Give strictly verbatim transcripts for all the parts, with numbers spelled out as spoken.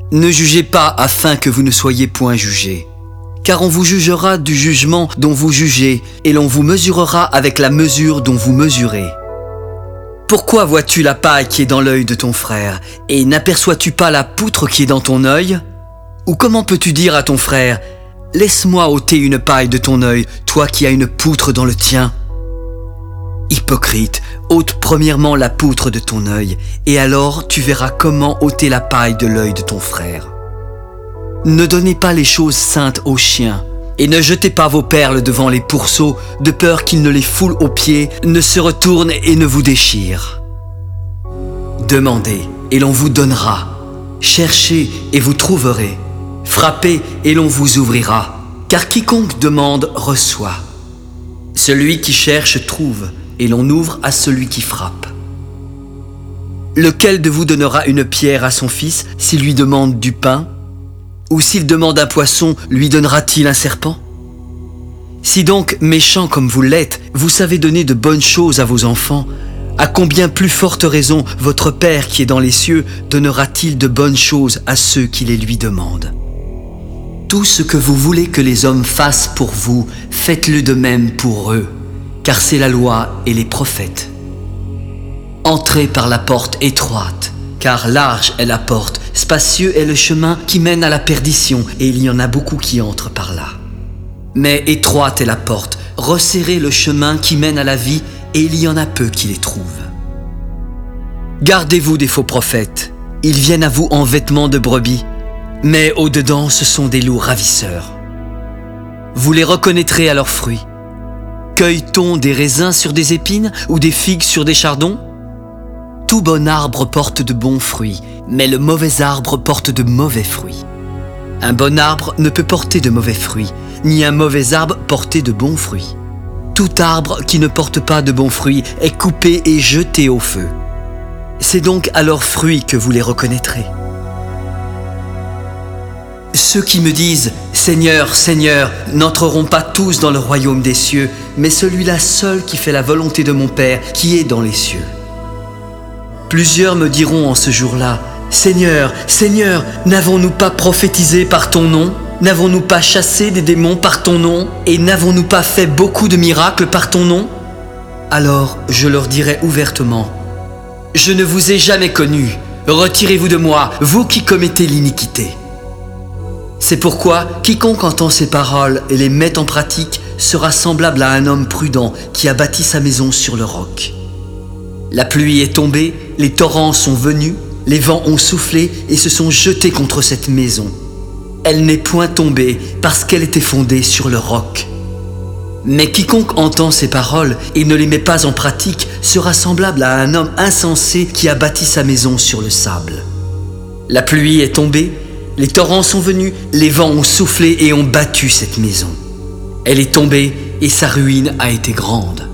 Ne jugez pas afin que vous ne soyez point jugés. Car on vous jugera du jugement dont vous jugez, et l'on vous mesurera avec la mesure dont vous mesurez. Pourquoi vois-tu la paille qui est dans l'œil de ton frère, et n'aperçois-tu pas la poutre qui est dans ton œil? Ou comment peux-tu dire à ton frère, « Laisse-moi ôter une paille de ton œil, toi qui as une poutre dans le tien » Hypocrite, ôte premièrement la poutre de ton œil, et alors tu verras comment ôter la paille de l'œil de ton frère. Ne donnez pas les choses saintes aux chiens, et ne jetez pas vos perles devant les pourceaux, de peur qu'ils ne les foulent aux pieds, ne se retournent et ne vous déchirent. Demandez, et l'on vous donnera. Cherchez, et vous trouverez. Frappez, et l'on vous ouvrira. Car quiconque demande, reçoit. Celui qui cherche, trouve, et l'on ouvre à celui qui frappe. Lequel de vous donnera une pierre à son fils s'il lui demande du pain? Ou s'il demande un poisson, lui donnera-t-il un serpent? Si donc, méchants comme vous l'êtes, vous savez donner de bonnes choses à vos enfants, à combien plus forte raison votre Père qui est dans les cieux donnera-t-il de bonnes choses à ceux qui les lui demandent? Tout ce que vous voulez que les hommes fassent pour vous, faites-le de même pour eux, car c'est la loi et les prophètes. Entrez par la porte étroite, car large est la porte, spacieux est le chemin qui mène à la perdition, et il y en a beaucoup qui entrent par là. Mais étroite est la porte, resserrez le chemin qui mène à la vie, et il y en a peu qui les trouvent. Gardez-vous des faux prophètes, ils viennent à vous en vêtements de brebis, mais au-dedans ce sont des loups ravisseurs. Vous les reconnaîtrez à leurs fruits. Cueille-t-on des raisins sur des épines ou des figues sur des chardons? Tout bon arbre porte de bons fruits, mais le mauvais arbre porte de mauvais fruits. Un bon arbre ne peut porter de mauvais fruits, ni un mauvais arbre porter de bons fruits. Tout arbre qui ne porte pas de bons fruits est coupé et jeté au feu. C'est donc à leurs fruits que vous les reconnaîtrez. Ceux qui me disent « Seigneur, Seigneur » n'entreront pas tous dans le royaume des cieux, mais celui-là seul qui fait la volonté de mon Père qui est dans les cieux. Plusieurs me diront en ce jour-là, « Seigneur, Seigneur, n'avons-nous pas prophétisé par ton nom? N'avons-nous pas chassé des démons par ton nom? Et n'avons-nous pas fait beaucoup de miracles par ton nom ?» Alors je leur dirai ouvertement, « Je ne vous ai jamais connus, retirez-vous de moi, vous qui commettez l'iniquité. » C'est pourquoi quiconque entend ces paroles et les met en pratique sera semblable à un homme prudent qui a bâti sa maison sur le roc. La pluie est tombée, les torrents sont venus, les vents ont soufflé et se sont jetés contre cette maison. Elle n'est point tombée parce qu'elle était fondée sur le roc. Mais quiconque entend ces paroles et ne les met pas en pratique sera semblable à un homme insensé qui a bâti sa maison sur le sable. La pluie est tombée, les torrents sont venus, les vents ont soufflé et ont battu cette maison. Elle est tombée et sa ruine a été grande.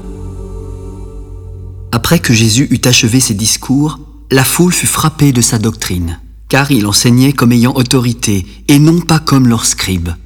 Après que Jésus eut achevé ses discours, la foule fut frappée de sa doctrine, car il enseignait comme ayant autorité et non pas comme leurs scribes.